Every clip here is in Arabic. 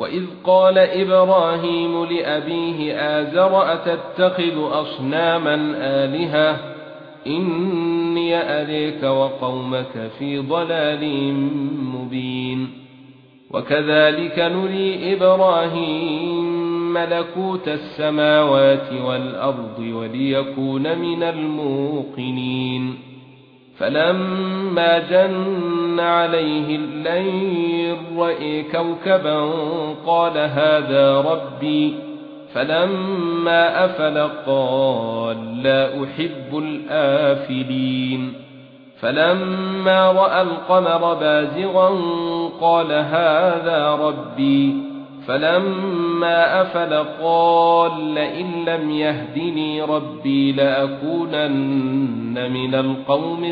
وإذ قال إبراهيم لأبيه آزر أتتخذ أصناما آلهة إني أريك وقومك في ضلال مبين وكذلك نري إبراهيم ملكوت السماوات والأرض وليكون من الموقنين فلما جن عليه الليل رأى كوكبا قال هذا ربي فلما أفل قال لا أحب الآفلين فلما رأى القمر بازغا قال هذا ربي فلما أفل قال لئن لم يهدني ربي لأكونن من القوم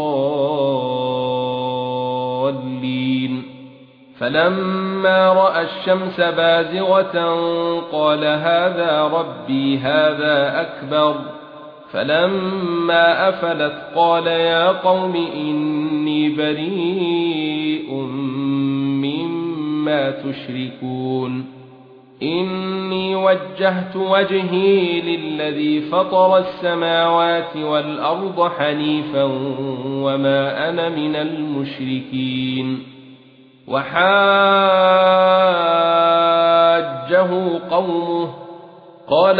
الضالين فلما رأى الشمس بازغة قال هذا ربي هذا أكبر فلما أفلت قال يا قوم إني بريء مما تشركون إني وجهت وجهي للذي فطر السماوات والأرض حنيفا وما أنا من المشركين وحاجه قومه قال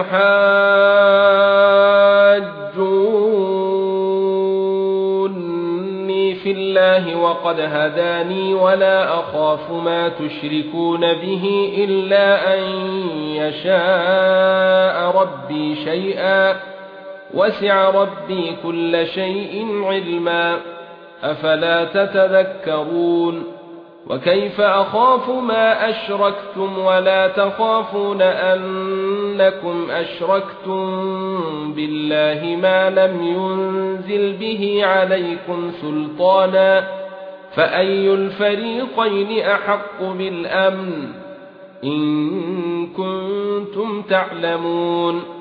أتحاجوني في الله وقد هداني ولا أخاف ما تشركون به إلا أن يشاء ربي شيئا وسع ربي كل شيء علما أفلا تتذكرون وكيف أخاف ما أشركتم ولا تخافون أنكم أشركتم بالله ما لم ينزل به عليكم سلطانا فأي الفريقين أحق بالأمن إن كنتم تعلمون